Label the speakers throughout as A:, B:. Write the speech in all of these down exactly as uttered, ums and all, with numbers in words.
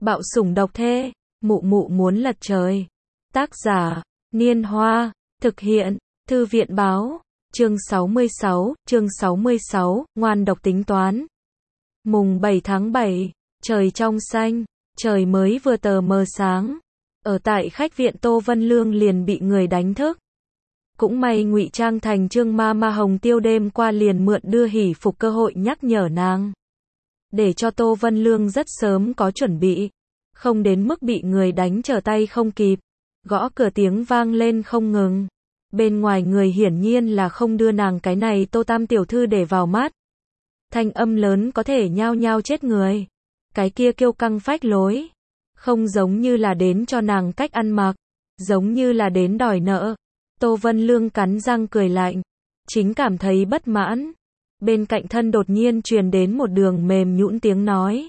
A: Bạo sủng độc thê, mụ mụ muốn lật trời. Tác giả, Niên Hoa, thực hiện, Thư viện Báo, chương sáu mươi sáu, chương sáu mươi sáu, ngoan độc tính toán. Mùng bảy tháng bảy, trời trong xanh, trời mới vừa tờ mờ sáng. Ở tại khách viện Tô Vân Lương liền bị người đánh thức. Cũng may ngụy trang thành Trương Ma Ma Hồng Tiêu đêm qua liền mượn đưa hỷ phục cơ hội nhắc nhở nàng. Để cho Tô Vân Lương rất sớm có chuẩn bị, không đến mức bị người đánh trở tay không kịp. Gõ cửa tiếng vang lên không ngừng. Bên ngoài người hiển nhiên là không đưa nàng cái này Tô Tam tiểu thư để vào mắt. Thanh âm lớn có thể nhao nhao chết người. Cái kia kiêu căng phách lối, không giống như là đến cho nàng cách ăn mặc, giống như là đến đòi nợ. Tô Vân Lương cắn răng cười lạnh, chính cảm thấy bất mãn. Bên cạnh thân đột nhiên truyền đến một đường mềm nhũn tiếng nói.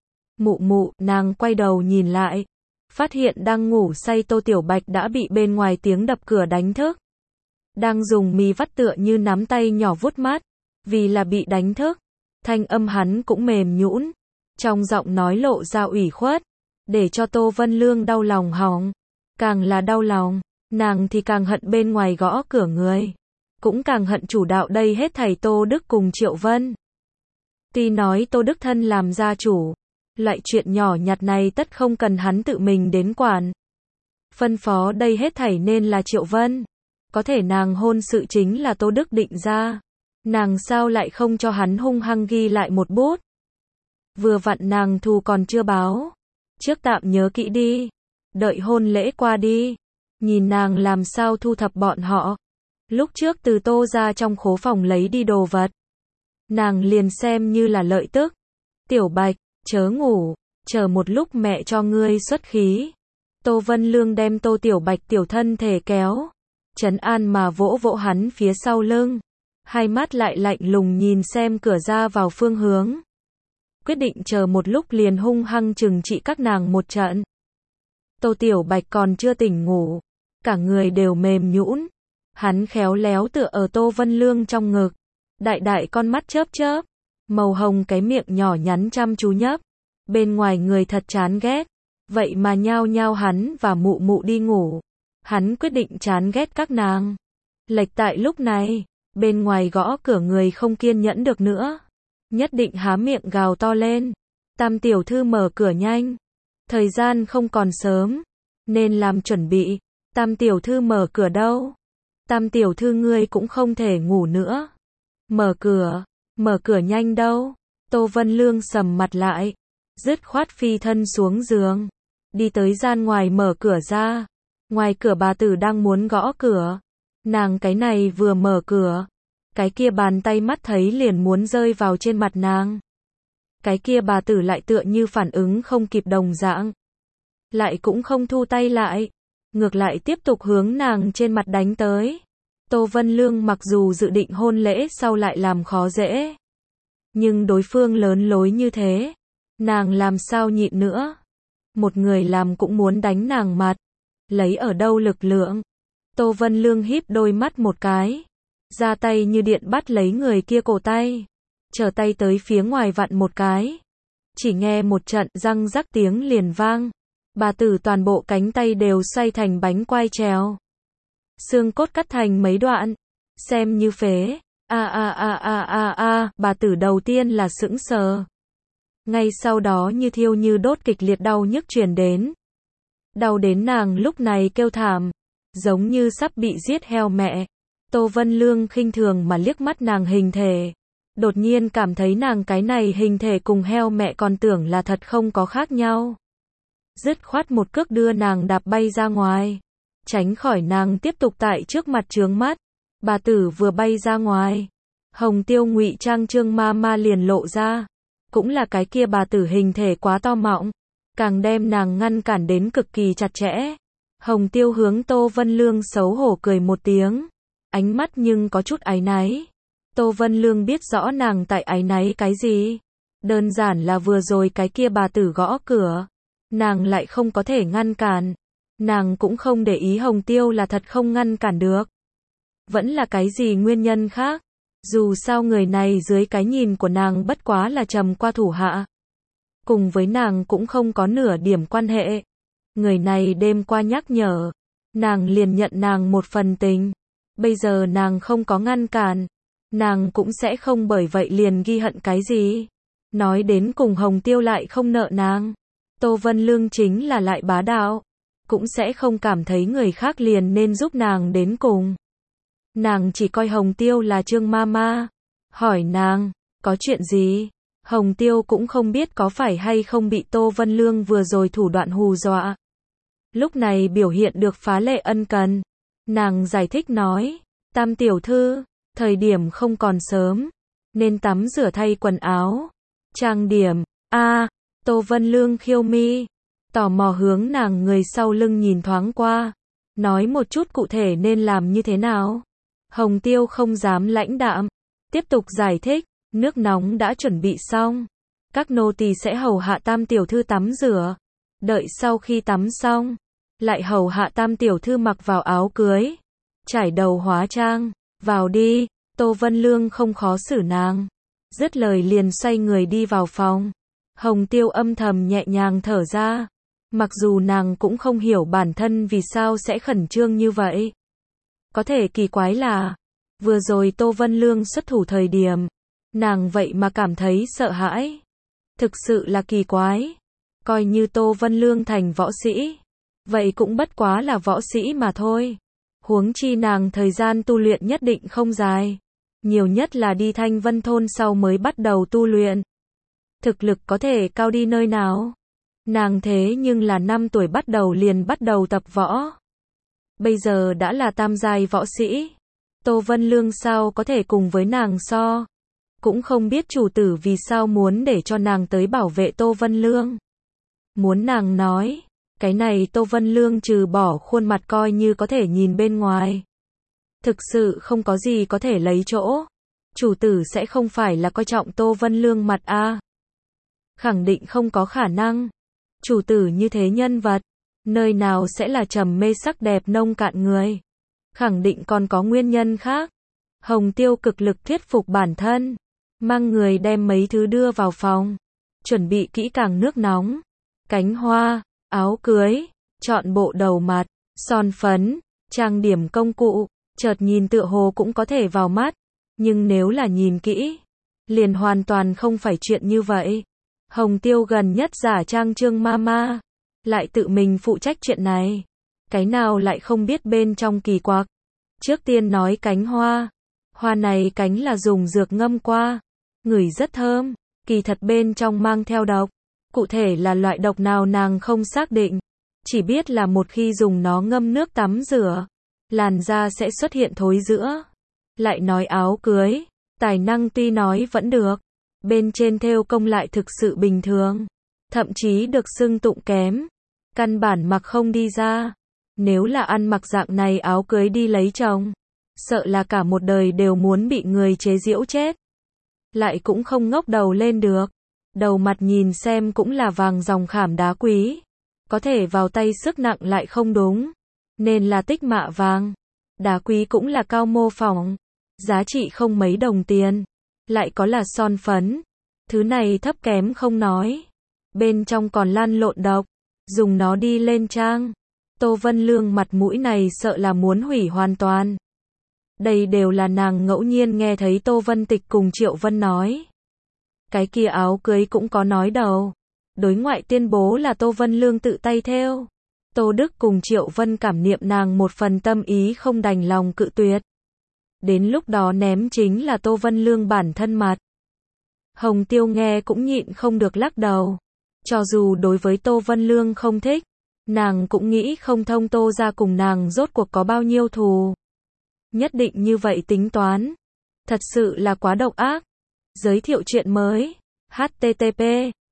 A: Mụ mụ, nàng quay đầu nhìn lại, phát hiện đang ngủ say Tô Tiểu Bạch đã bị bên ngoài tiếng đập cửa đánh thức. Đang dùng mí vắt tựa như nắm tay nhỏ vuốt mắt, vì là bị đánh thức. Thanh âm hắn cũng mềm nhũn, trong giọng nói lộ ra ủy khuất, để cho Tô Vân Lương đau lòng hỏng. Càng là đau lòng, nàng thì càng hận bên ngoài gõ cửa người, cũng càng hận chủ đạo đây hết thảy Tô Đức cùng Triệu Vân. Tuy nói Tô Đức thân làm gia chủ, loại chuyện nhỏ nhặt này tất không cần hắn tự mình đến quản. Phân phó đây hết thảy nên là Triệu Vân. Có thể nàng hôn sự chính là Tô Đức định ra. Nàng sao lại không cho hắn hung hăng ghi lại một bút. Vừa vặn nàng thù còn chưa báo. Trước tạm nhớ kỹ đi. Đợi hôn lễ qua đi. Nhìn nàng làm sao thu thập bọn họ. Lúc trước từ Tô ra trong khố phòng lấy đi đồ vật. Nàng liền xem như là lợi tức. Tiểu Bạch, chớ ngủ, chờ một lúc mẹ cho ngươi xuất khí. Tô Vân Lương đem Tô Tiểu Bạch tiểu thân thể kéo, trấn an mà vỗ vỗ hắn phía sau lưng. Hai mắt lại lạnh lùng nhìn xem cửa ra vào phương hướng. Quyết định chờ một lúc liền hung hăng trừng trị các nàng một trận. Tô Tiểu Bạch còn chưa tỉnh ngủ, cả người đều mềm nhũn. Hắn khéo léo tựa ở Tô Vân Lương trong ngực, đại đại con mắt chớp chớp, màu hồng cái miệng nhỏ nhắn chăm chú nhấp. Bên ngoài người thật chán ghét, vậy mà nhao nhao hắn và mụ mụ đi ngủ. Hắn quyết định chán ghét các nàng. Lệch tại lúc này, bên ngoài gõ cửa người không kiên nhẫn được nữa, nhất định há miệng gào to lên. Tam tiểu thư mở cửa nhanh, thời gian không còn sớm, nên làm chuẩn bị. Tam tiểu thư mở cửa đâu? Tam tiểu thư ngươi cũng không thể ngủ nữa. Mở cửa, mở cửa nhanh đâu? Tô Vân Lương sầm mặt lại, dứt khoát phi thân xuống giường, đi tới gian ngoài mở cửa ra. Ngoài cửa bà tử đang muốn gõ cửa. Nàng cái này vừa mở cửa, cái kia bàn tay mắt thấy liền muốn rơi vào trên mặt nàng. Cái kia bà tử lại tựa như phản ứng không kịp đồng dạng, lại cũng không thu tay lại, ngược lại tiếp tục hướng nàng trên mặt đánh tới. Tô Vân Lương mặc dù dự định hôn lễ sau lại làm khó dễ, nhưng đối phương lớn lối như thế, nàng làm sao nhịn nữa. Một người làm cũng muốn đánh nàng mặt, lấy ở đâu lực lượng. Tô Vân Lương híp đôi mắt một cái, ra tay như điện bắt lấy người kia cổ tay, trở tay tới phía ngoài vặn một cái. Chỉ nghe một trận răng rắc tiếng liền vang, bà tử toàn bộ cánh tay đều xoay thành bánh quai trèo, xương cốt cắt thành mấy đoạn, xem như phế. A a a a a a, bà tử đầu tiên là sững sờ, ngay sau đó như thiêu như đốt kịch liệt đau nhức truyền đến. Đau đến nàng lúc này kêu thảm, giống như sắp bị giết heo mẹ. Tô Vân Lương khinh thường mà liếc mắt nàng hình thể, đột nhiên cảm thấy nàng cái này hình thể cùng heo mẹ còn tưởng là thật không có khác nhau. Dứt khoát một cước đưa nàng đạp bay ra ngoài, tránh khỏi nàng tiếp tục tại trước mặt chướng mắt. Bà tử vừa bay ra ngoài, Hồng Tiêu ngụy trang Trương Ma Ma liền lộ ra, cũng là cái kia bà tử hình thể quá to mọng, càng đem nàng ngăn cản đến cực kỳ chặt chẽ. Hồng Tiêu hướng Tô Vân Lương xấu hổ cười một tiếng, ánh mắt nhưng có chút áy náy. Tô Vân Lương biết rõ nàng tại áy náy cái gì, đơn giản là vừa rồi cái kia bà tử gõ cửa, nàng lại không có thể ngăn cản. Nàng cũng không để ý Hồng Tiêu là thật không ngăn cản được, vẫn là cái gì nguyên nhân khác. Dù sao người này dưới cái nhìn của nàng bất quá là trầm qua thủ hạ. cùng với nàng cũng không có nửa điểm quan hệ. Người này đêm qua nhắc nhở, nàng liền nhận nàng một phần tình. Bây giờ nàng không có ngăn cản, nàng cũng sẽ không bởi vậy liền ghi hận cái gì. Nói đến cùng Hồng Tiêu lại không nợ nàng. Tô Vân Lương chính là lại bá đạo, cũng sẽ không cảm thấy người khác liền nên giúp nàng đến cùng. Nàng chỉ coi Hồng Tiêu là Trương Mama. Hỏi nàng, có chuyện gì? Hồng Tiêu cũng không biết có phải hay không bị Tô Vân Lương vừa rồi thủ đoạn hù dọa. Lúc này biểu hiện được phá lệ ân cần. Nàng giải thích nói, Tam tiểu thư, thời điểm không còn sớm, nên tắm rửa thay quần áo, trang điểm. A, à, Tô Vân Lương khiêu mi, tò mò hướng nàng người sau lưng nhìn thoáng qua, nói một chút cụ thể nên làm như thế nào. Hồng Tiêu không dám lãnh đạm, tiếp tục giải thích, nước nóng đã chuẩn bị xong, các nô tỳ sẽ hầu hạ Tam tiểu thư tắm rửa, đợi sau khi tắm xong, lại hầu hạ Tam tiểu thư mặc vào áo cưới, trải đầu hóa trang, vào đi. Tô Vân Lương không khó xử nàng, dứt lời liền xoay người đi vào phòng. Hồng Tiêu âm thầm nhẹ nhàng thở ra, mặc dù nàng cũng không hiểu bản thân vì sao sẽ khẩn trương như vậy. Có thể kỳ quái là, vừa rồi Tô Vân Lương xuất thủ thời điểm, nàng vậy mà cảm thấy sợ hãi. Thực sự là kỳ quái. Coi như Tô Vân Lương thành võ sĩ, vậy cũng bất quá là võ sĩ mà thôi. Huống chi nàng thời gian tu luyện nhất định không dài, nhiều nhất là đi Thanh Vân Thôn sau mới bắt đầu tu luyện. Thực lực có thể cao đi nơi nào? Nàng thế nhưng là năm tuổi bắt đầu liền bắt đầu tập võ. Bây giờ đã là tam giai võ sĩ. Tô Vân Lương sao có thể cùng với nàng so? Cũng không biết chủ tử vì sao muốn để cho nàng tới bảo vệ Tô Vân Lương. Muốn nàng nói, cái này Tô Vân Lương trừ bỏ khuôn mặt coi như có thể nhìn bên ngoài. Thực sự không có gì có thể lấy chỗ. Chủ tử sẽ không phải là coi trọng Tô Vân Lương mặt a? À? Khẳng định không có khả năng. Chủ tử như thế nhân vật, nơi nào sẽ là trầm mê sắc đẹp nông cạn người. Khẳng định còn có nguyên nhân khác. Hồng Tiêu cực lực thuyết phục bản thân, mang người đem mấy thứ đưa vào phòng, chuẩn bị kỹ càng nước nóng, cánh hoa, áo cưới, chọn bộ đầu mặt, son phấn, trang điểm công cụ, chợt nhìn tựa hồ cũng có thể vào mắt, nhưng nếu là nhìn kỹ, liền hoàn toàn không phải chuyện như vậy. Hồng Tiêu gần nhất giả trang Trương Mama, lại tự mình phụ trách chuyện này. Cái nào lại không biết bên trong kỳ quặc. Trước tiên nói cánh hoa. Hoa này cánh là dùng dược ngâm qua, ngửi rất thơm, kỳ thật bên trong mang theo độc. Cụ thể là loại độc nào nàng không xác định, chỉ biết là một khi dùng nó ngâm nước tắm rửa, làn da sẽ xuất hiện thối rữa. Lại nói áo cưới, tài năng tuy nói vẫn được, bên trên thêu công lại thực sự bình thường, thậm chí được xưng tụng kém, căn bản mặc không đi ra. Nếu là ăn mặc dạng này áo cưới đi lấy chồng, sợ là cả một đời đều muốn bị người chế giễu chết. Lại cũng không ngóc đầu lên được. Đầu mặt nhìn xem cũng là vàng dòng khảm đá quý, có thể vào tay sức nặng lại không đúng, nên là tích mạ vàng. Đá quý cũng là cao mô phỏng, giá trị không mấy đồng tiền. Lại có là son phấn, thứ này thấp kém không nói, bên trong còn lan lộn độc, dùng nó đi lên trang. Tô Vân Lương mặt mũi này sợ là muốn hủy hoàn toàn. Đây đều là nàng ngẫu nhiên nghe thấy Tô Vân Tịch cùng Triệu Vân nói. Cái kia áo cưới cũng có nói đầu. Đối ngoại tuyên bố là Tô Vân Lương tự tay thêu. Tô Đức cùng Triệu Vân cảm niệm nàng một phần tâm ý không đành lòng cự tuyệt. Đến lúc đó ném chính là Tô Vân Lương bản thân mặt. Hồng Tiêu nghe cũng nhịn không được lắc đầu. Cho dù đối với Tô Vân Lương không thích, nàng cũng nghĩ không thông Tô ra cùng nàng rốt cuộc có bao nhiêu thù. Nhất định như vậy tính toán. Thật sự là quá độc ác. Giới thiệu chuyện mới. H T T P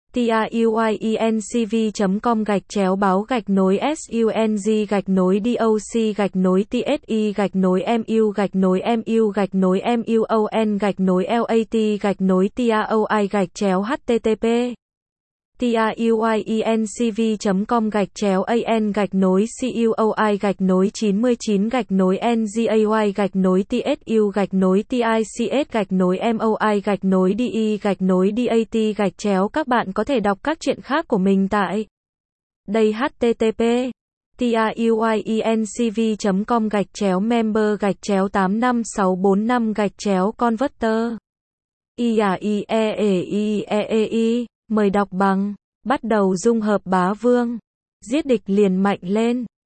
A: truyencv chấm com gạch chéo báo gạch nối sung gạch nối doc gạch nối tsi gạch nối mu gạch nối mu gạch nối muon gạch nối lat gạch nối taoi gạch chéo http tuyuyencv chấm com gạch chéo an gạch nối cuoi gạch nối chín mươi chín gạch nối ngay gạch nối tsu gạch nối tics gạch nối moi gạch nối de gạch nối dat gạch chéo. Các bạn có thể đọc các truyện khác của mình tại đây http tuyuyencv chấm com gạch chéo member gạch chéo tám năm sáu bốn năm gạch chéo converter i a i e e i e e i. Mời đọc bằng. Bắt đầu dung hợp bá vương. Giết địch liền mạnh lên.